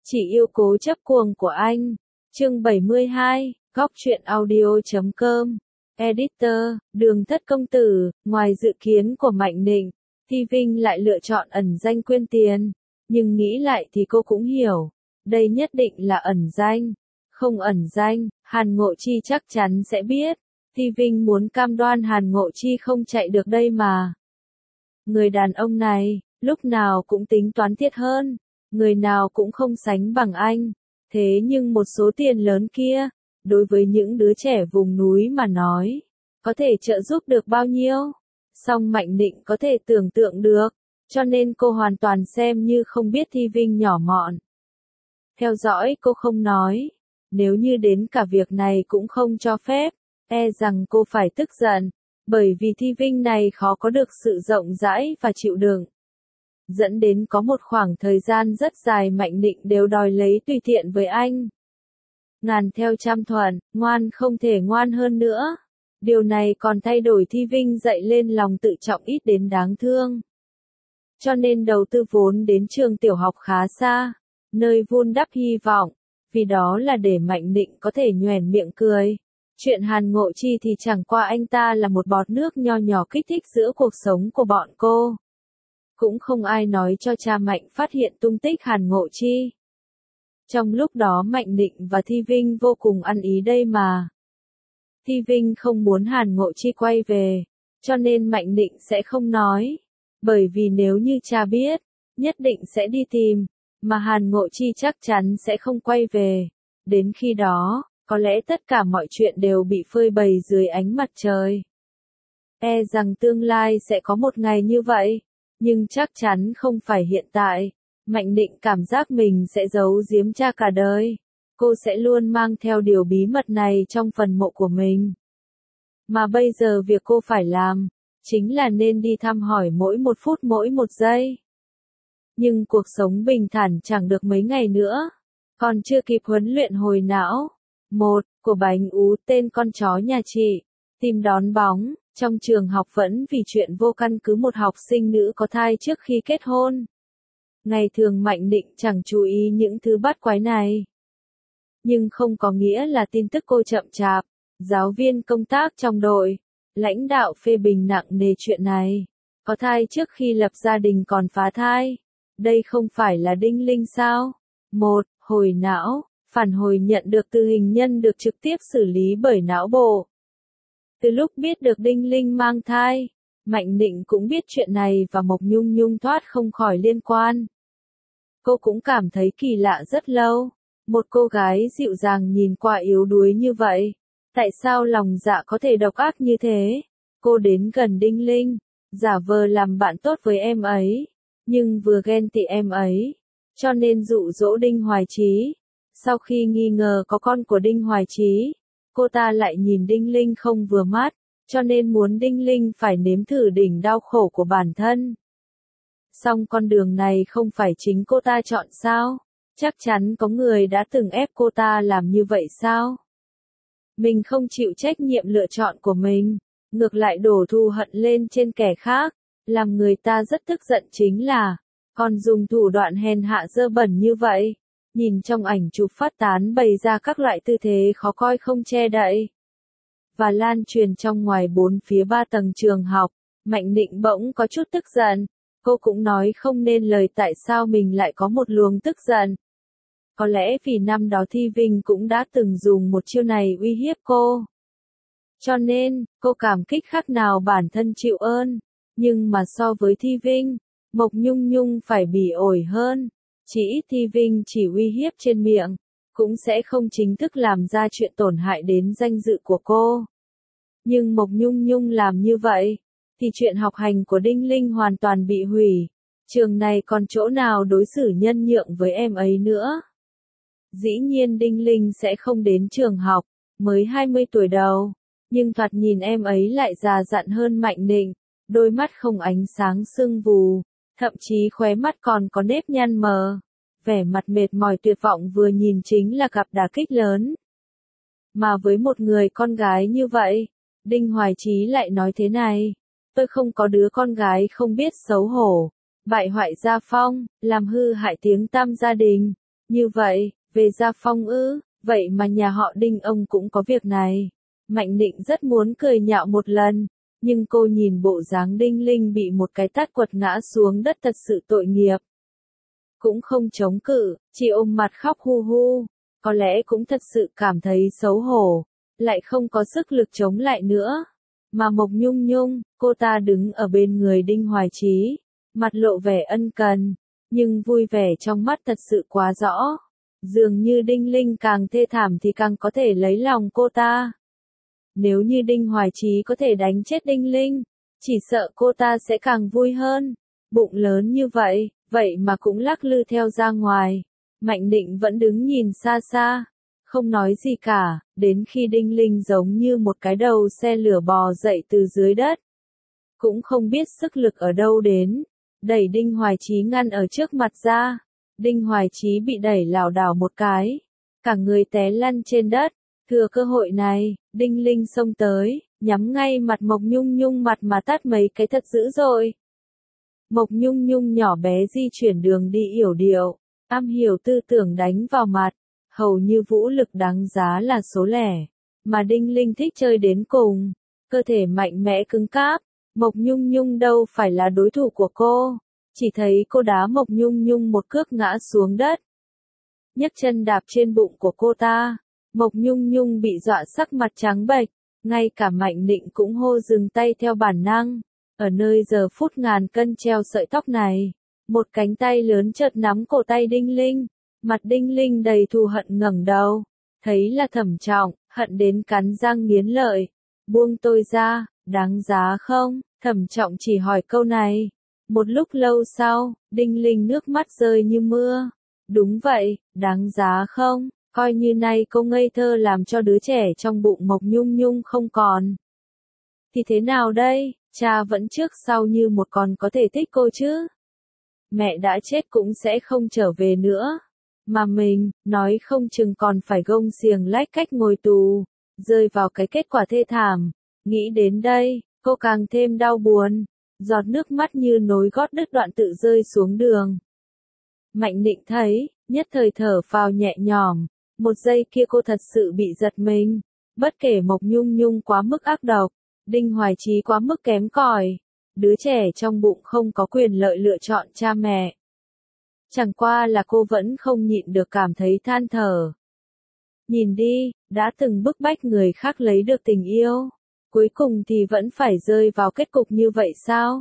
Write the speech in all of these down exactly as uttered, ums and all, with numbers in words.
Chỉ yêu cố chấp cuồng của anh. Chương bảy mươi hai, góc truyện audio chấm com. Editor, Đường Thất công tử, ngoài dự kiến của Mạnh Nịnh, Thi Vinh lại lựa chọn ẩn danh quyên tiền. Nhưng nghĩ lại thì cô cũng hiểu, đây nhất định là ẩn danh. Không ẩn danh, Hàn Ngộ Chi chắc chắn sẽ biết. Thi Vinh muốn cam đoan Hàn Ngộ Chi không chạy được đây mà. Người đàn ông này, lúc nào cũng tính toán thiệt hơn. Người nào cũng không sánh bằng anh. Thế nhưng một số tiền lớn kia, đối với những đứa trẻ vùng núi mà nói, có thể trợ giúp được bao nhiêu? Song Mạnh Nịnh có thể tưởng tượng được, cho nên cô hoàn toàn xem như không biết Thi Vinh nhỏ mọn. Theo dõi cô không nói, nếu như đến cả việc này cũng không cho phép, e rằng cô phải tức giận, bởi vì Thi Vinh này khó có được sự rộng rãi và chịu đựng. Dẫn đến có một khoảng thời gian rất dài Mạnh Nịnh đều đòi lấy tùy tiện với anh. Ngàn theo trăm thuận, ngoan không thể ngoan hơn nữa. Điều này còn thay đổi Thi Vinh dậy lên lòng tự trọng ít đến đáng thương. Cho nên đầu tư vốn đến trường tiểu học khá xa, nơi vun đắp hy vọng, vì đó là để Mạnh Nịnh có thể nhoẻn miệng cười. Chuyện Hàn Ngộ Chi thì chẳng qua anh ta là một bọt nước nho nhỏ kích thích giữa cuộc sống của bọn cô. Cũng không ai nói cho cha Mạnh phát hiện tung tích Hàn Ngộ Chi. Trong lúc đó Mạnh Nịnh và Thi Vinh vô cùng ăn ý đây mà. Thi Vinh không muốn Hàn Ngộ Chi quay về, cho nên Mạnh Nịnh sẽ không nói. Bởi vì nếu như cha biết, nhất định sẽ đi tìm, mà Hàn Ngộ Chi chắc chắn sẽ không quay về. Đến khi đó, có lẽ tất cả mọi chuyện đều bị phơi bày dưới ánh mặt trời. E rằng tương lai sẽ có một ngày như vậy. Nhưng chắc chắn không phải hiện tại. Mạnh Nịnh cảm giác mình sẽ giấu giếm cha cả đời. Cô sẽ luôn mang theo điều bí mật này trong phần mộ của mình. Mà bây giờ việc cô phải làm, chính là nên đi thăm hỏi mỗi một phút mỗi một giây. Nhưng cuộc sống bình thản chẳng được mấy ngày nữa. Còn chưa kịp huấn luyện hồi não. Một, của Bánh Ú tên con chó nhà chị. Tìm đón bóng. Trong trường học vẫn vì chuyện vô căn cứ một học sinh nữ có thai trước khi kết hôn. Ngày thường Mạnh Nịnh chẳng chú ý những thứ bắt quái này. Nhưng không có nghĩa là tin tức cô chậm chạp. Giáo viên công tác trong đội, lãnh đạo phê bình nặng nề chuyện này. Có thai trước khi lập gia đình còn phá thai. Đây không phải là đinh linh sao? Một, hồi não, phản hồi nhận được từ hình nhân được trực tiếp xử lý bởi não bộ. Từ lúc biết được Đinh Linh mang thai, Mạnh Nịnh cũng biết chuyện này và Mộc Nhung Nhung thoát không khỏi liên quan. Cô cũng cảm thấy kỳ lạ rất lâu. Một cô gái dịu dàng nhìn qua yếu đuối như vậy. Tại sao lòng dạ có thể độc ác như thế? Cô đến gần Đinh Linh, giả vờ làm bạn tốt với em ấy. Nhưng vừa ghen tị em ấy, cho nên dụ dỗ Đinh Hoài Chí. Sau khi nghi ngờ có con của Đinh Hoài Chí, cô ta lại nhìn Đinh Linh không vừa mắt, cho nên muốn Đinh Linh phải nếm thử đỉnh đau khổ của bản thân. Song con đường này không phải chính cô ta chọn sao? Chắc chắn có người đã từng ép cô ta làm như vậy sao? Mình không chịu trách nhiệm lựa chọn của mình, ngược lại đổ thù hận lên trên kẻ khác, làm người ta rất tức giận chính là, còn dùng thủ đoạn hèn hạ dơ bẩn như vậy. Nhìn trong ảnh chụp phát tán bày ra các loại tư thế khó coi không che đậy. Và lan truyền trong ngoài bốn phía ba tầng trường học, Mạnh Nịnh bỗng có chút tức giận. Cô cũng nói không nên lời tại sao mình lại có một luồng tức giận. Có lẽ vì năm đó Thi Vinh cũng đã từng dùng một chiêu này uy hiếp cô. Cho nên, cô cảm kích khác nào bản thân chịu ơn. Nhưng mà so với Thi Vinh, Mộc Nhung Nhung phải bỉ ổi hơn. Chỉ ít Thi Vinh chỉ uy hiếp trên miệng, cũng sẽ không chính thức làm ra chuyện tổn hại đến danh dự của cô. Nhưng Mộc Nhung Nhung làm như vậy, thì chuyện học hành của Đinh Linh hoàn toàn bị hủy. Trường này còn chỗ nào đối xử nhân nhượng với em ấy nữa. Dĩ nhiên Đinh Linh sẽ không đến trường học, mới hai mươi tuổi đầu. Nhưng thoạt nhìn em ấy lại già dặn hơn Mạnh Nịnh, đôi mắt không ánh sáng sưng vù. Thậm chí khóe mắt còn có nếp nhăn mờ. Vẻ mặt mệt mỏi tuyệt vọng vừa nhìn chính là gặp đả kích lớn. Mà với một người con gái như vậy, Đinh Hoài Chí lại nói thế này. Tôi không có đứa con gái không biết xấu hổ, bại hoại gia phong, làm hư hại tiếng tăm gia đình. Như vậy, về Gia Phong ư, vậy mà nhà họ Đinh ông cũng có việc này. Mạnh Nịnh rất muốn cười nhạo một lần, nhưng cô nhìn bộ dáng Đinh Linh bị một cái tát quật ngã xuống đất thật sự tội nghiệp. Cũng không chống cự, chỉ ôm mặt khóc hu hu, có lẽ cũng thật sự cảm thấy xấu hổ, lại không có sức lực chống lại nữa. Mà Mộc Nhung Nhung, cô ta đứng ở bên người Đinh Hoài Chí, mặt lộ vẻ ân cần, nhưng vui vẻ trong mắt thật sự quá rõ. Dường như Đinh Linh càng thê thảm thì càng có thể lấy lòng cô ta. Nếu như Đinh Hoài Chí có thể đánh chết Đinh Linh, chỉ sợ cô ta sẽ càng vui hơn. Bụng lớn như vậy, vậy mà cũng lắc lư theo ra ngoài. Mạnh Nịnh vẫn đứng nhìn xa xa, không nói gì cả, đến khi Đinh Linh giống như một cái đầu xe lửa bò dậy từ dưới đất. Cũng không biết sức lực ở đâu đến, đẩy Đinh Hoài Chí ngăn ở trước mặt ra. Đinh Hoài Chí bị đẩy lảo đảo một cái, cả người té lăn trên đất. Thừa cơ hội này, Đinh Linh xông tới, nhắm ngay mặt Mộc Nhung Nhung mặt mà tát mấy cái thật dữ dội. Mộc Nhung Nhung nhỏ bé di chuyển đường đi yểu điệu, am hiểu tư tưởng đánh vào mặt, hầu như vũ lực đáng giá là số lẻ, mà Đinh Linh thích chơi đến cùng, cơ thể mạnh mẽ cứng cáp, Mộc Nhung Nhung đâu phải là đối thủ của cô, chỉ thấy cô đá Mộc Nhung Nhung một cước ngã xuống đất. Nhấc chân đạp trên bụng của cô ta, Mộc Nhung Nhung bị dọa sắc mặt trắng bệch, ngay cả Mạnh Nịnh cũng hô dừng tay theo bản năng. Ở nơi giờ phút ngàn cân treo sợi tóc này, một cánh tay lớn chợt nắm cổ tay Đinh Linh, mặt Đinh Linh đầy thù hận ngẩng đầu, thấy là Thẩm Trọng, hận đến cắn răng nghiến lợi, buông tôi ra, đáng giá không? Thẩm Trọng chỉ hỏi câu này. Một lúc lâu sau, Đinh Linh nước mắt rơi như mưa. Đúng vậy, đáng giá không? Coi như nay cô ngây thơ làm cho đứa trẻ trong bụng Mộc Nhung Nhung không còn. Thì thế nào đây, cha vẫn trước sau như một con có thể thích cô chứ. Mẹ đã chết cũng sẽ không trở về nữa. Mà mình, nói không chừng còn phải gông xiềng lách cách ngồi tù, rơi vào cái kết quả thê thảm. Nghĩ đến đây, cô càng thêm đau buồn, giọt nước mắt như nối gót đứt đoạn tự rơi xuống đường. Mạnh Nịnh thấy, nhất thời thở phào nhẹ nhõm, một giây kia cô thật sự bị giật mình, bất kể Mộc Nhung Nhung quá mức ác độc, Đinh Hoài Chí quá mức kém cỏi, đứa trẻ trong bụng không có quyền lợi lựa chọn cha mẹ. Chẳng qua là cô vẫn không nhịn được cảm thấy than thở. Nhìn đi, đã từng bức bách người khác lấy được tình yêu, cuối cùng thì vẫn phải rơi vào kết cục như vậy sao?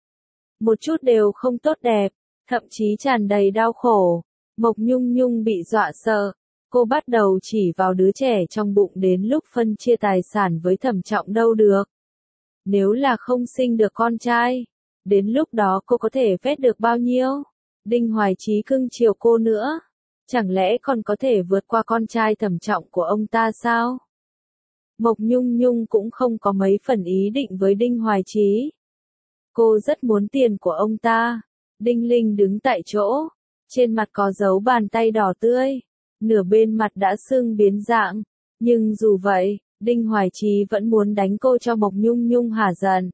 Một chút đều không tốt đẹp, thậm chí tràn đầy đau khổ. Mộc Nhung Nhung bị dọa sợ, cô bắt đầu chỉ vào đứa trẻ trong bụng đến lúc phân chia tài sản với Thẩm Trọng đâu được. Nếu là không sinh được con trai, đến lúc đó cô có thể vét được bao nhiêu? Đinh Hoài Chí cưng chiều cô nữa, chẳng lẽ còn có thể vượt qua con trai Thẩm Trọng của ông ta sao? Mộc Nhung Nhung cũng không có mấy phần ý định với Đinh Hoài Chí. Cô rất muốn tiền của ông ta. Đinh Linh đứng tại chỗ, trên mặt có dấu bàn tay đỏ tươi, nửa bên mặt đã sưng biến dạng, nhưng dù vậy, Đinh Hoài Chí vẫn muốn đánh cô cho Mộc Nhung Nhung hả giận.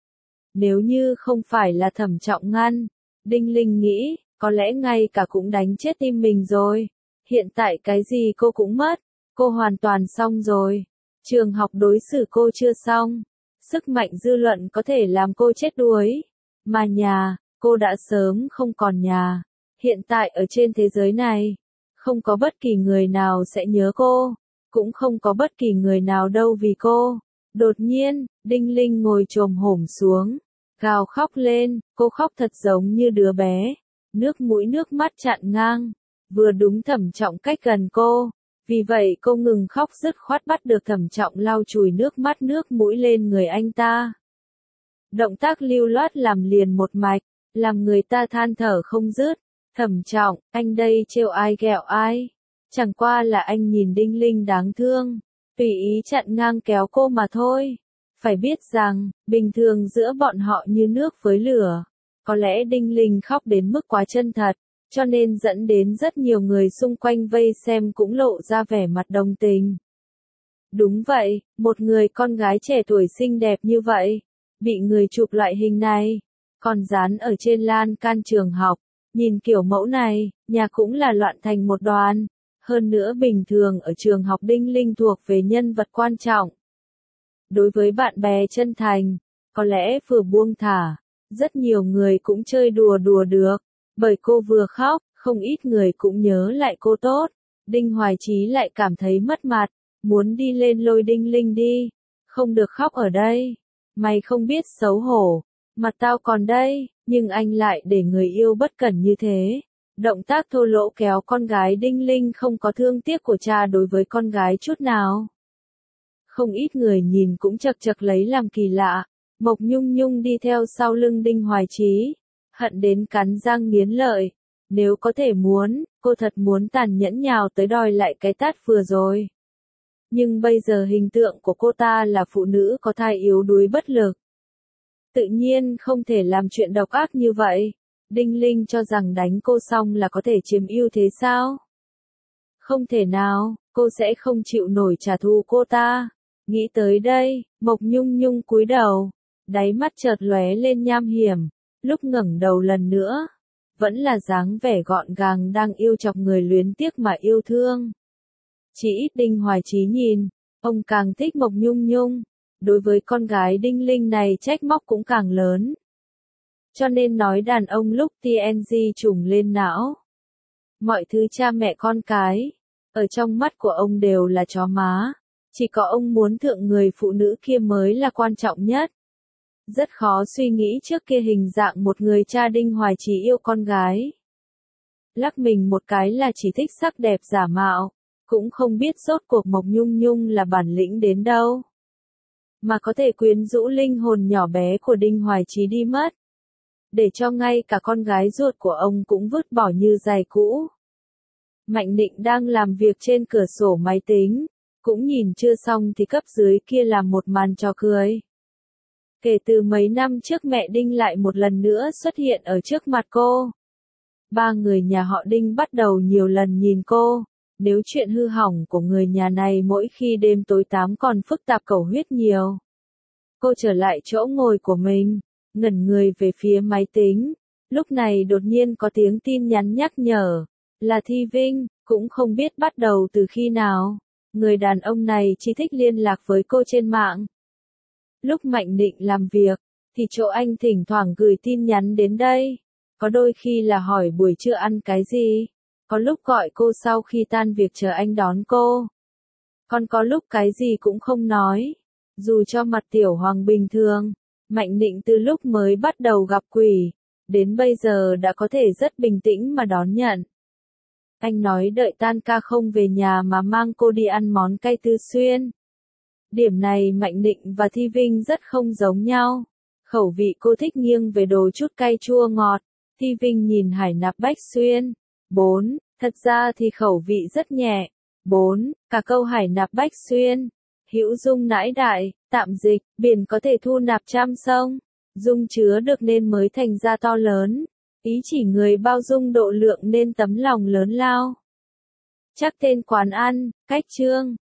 Nếu như không phải là Thẩm Trọng ngăn, Đinh Linh nghĩ, có lẽ ngay cả cũng đánh chết tim mình rồi. Hiện tại cái gì cô cũng mất, cô hoàn toàn xong rồi. Trường học đối xử cô chưa xong, sức mạnh dư luận có thể làm cô chết đuối. Mà nhà, cô đã sớm không còn nhà. Hiện tại ở trên thế giới này, không có bất kỳ người nào sẽ nhớ cô, cũng không có bất kỳ người nào đâu vì cô. Đột nhiên, Đinh Linh ngồi chồm hổm xuống, gào khóc lên, cô khóc thật giống như đứa bé, nước mũi nước mắt chặn ngang, vừa đúng Thẩm Trọng cách gần cô, vì vậy cô ngừng khóc dứt khoát bắt được Thẩm Trọng lau chùi nước mắt nước mũi lên người anh ta. Động tác lưu loát làm liền một mạch, làm người ta than thở không dứt. Thẩm Trọng, anh đây trêu ai ghẹo ai? Chẳng qua là anh nhìn Đinh Linh đáng thương, tùy ý chặn ngang kéo cô mà thôi. Phải biết rằng, bình thường giữa bọn họ như nước với lửa. Có lẽ Đinh Linh khóc đến mức quá chân thật, cho nên dẫn đến rất nhiều người xung quanh vây xem cũng lộ ra vẻ mặt đồng tình. Đúng vậy, một người con gái trẻ tuổi xinh đẹp như vậy, bị người chụp loại hình này, còn dán ở trên lan can trường học, Nhìn kiểu mẫu này, nhà cũng là loạn thành một đoàn. Hơn nữa bình thường ở trường học Đinh Linh thuộc về nhân vật quan trọng. Đối với bạn bè chân thành, có lẽ vừa buông thả, rất nhiều người cũng chơi đùa đùa được. Bởi cô vừa khóc, không ít người cũng nhớ lại cô tốt. Đinh Hoài Chí lại cảm thấy mất mặt, muốn đi lên lôi Đinh Linh đi. Không được khóc ở đây. Mày không biết xấu hổ, mặt tao còn đây, nhưng anh lại để người yêu bất cẩn như thế. Động tác thô lỗ kéo con gái Đinh Linh không có thương tiếc của cha đối với con gái chút nào. Không ít người nhìn cũng chật chật lấy làm kỳ lạ. Mộc Nhung Nhung đi theo sau lưng Đinh Hoài Chí, hận đến cắn răng nghiến lợi. Nếu có thể muốn, cô thật muốn tàn nhẫn nhào tới đòi lại cái tát vừa rồi. Nhưng bây giờ hình tượng của cô ta là phụ nữ có thai yếu đuối bất lực. Tự nhiên không thể làm chuyện độc ác như vậy. Đinh Linh cho rằng đánh cô xong là có thể chiếm ưu thế sao? Không thể nào, cô sẽ không chịu nổi trả thù cô ta. Nghĩ tới đây, Mộc Nhung Nhung cúi đầu, đáy mắt chợt lóe lên nham hiểm, lúc ngẩng đầu lần nữa, vẫn là dáng vẻ gọn gàng đang yêu chọc người luyến tiếc mà yêu thương. Chỉ ít Đinh Hoài Chí nhìn, ông càng thích Mộc Nhung Nhung, đối với con gái Đinh Linh này trách móc cũng càng lớn. Cho nên nói đàn ông lúc tê en giê trùng lên não. Mọi thứ cha mẹ con cái, ở trong mắt của ông đều là chó má. Chỉ có ông muốn thượng người phụ nữ kia mới là quan trọng nhất. Rất khó suy nghĩ trước kia hình dạng một người cha Đinh Hoài Chí yêu con gái. Lắc mình một cái là chỉ thích sắc đẹp giả mạo, cũng không biết rốt cuộc Mộc Nhung Nhung là bản lĩnh đến đâu. Mà có thể quyến rũ linh hồn nhỏ bé của Đinh Hoài Chí đi mất. Để cho ngay cả con gái ruột của ông cũng vứt bỏ như giày cũ. Mạnh Nịnh đang làm việc trên cửa sổ máy tính, cũng nhìn chưa xong thì cấp dưới kia làm một màn trò cười. Kể từ mấy năm trước mẹ Đinh lại một lần nữa xuất hiện ở trước mặt cô. Ba người nhà họ Đinh bắt đầu nhiều lần nhìn cô. Nếu chuyện hư hỏng của người nhà này mỗi khi đêm tối tám còn phức tạp cầu huyết nhiều. Cô trở lại chỗ ngồi của mình, ngẩn người về phía máy tính. Lúc này đột nhiên có tiếng tin nhắn nhắc nhở. Là Thi Vinh, cũng không biết bắt đầu từ khi nào. Người đàn ông này chỉ thích liên lạc với cô trên mạng. Lúc Mạnh Nịnh làm việc, thì chỗ anh thỉnh thoảng gửi tin nhắn đến đây. Có đôi khi là hỏi buổi trưa ăn cái gì. Có lúc gọi cô sau khi tan việc chờ anh đón cô. Còn có lúc cái gì cũng không nói. Dù cho mặt Tiểu Hoàng bình thường, Mạnh Nịnh từ lúc mới bắt đầu gặp quỷ, đến bây giờ đã có thể rất bình tĩnh mà đón nhận. Anh nói đợi tan ca không về nhà mà mang cô đi ăn món cay Tư Xuyên. Điểm này Mạnh Nịnh và Thi Vinh rất không giống nhau. Khẩu vị cô thích nghiêng về đồ chút cay chua ngọt. Thi Vinh nhìn Hải Nạp Bách Xuyên. bốn. Thật ra thì khẩu vị rất nhẹ. bốn. Cả câu Hải Nạp Bách Xuyên. Hữu dung nãi đại, tạm dịch, biển có thể thu nạp trăm sông. Dung chứa được nên mới thành ra to lớn. Ý chỉ người bao dung độ lượng nên tấm lòng lớn lao. Chắc tên quán ăn, cách chương.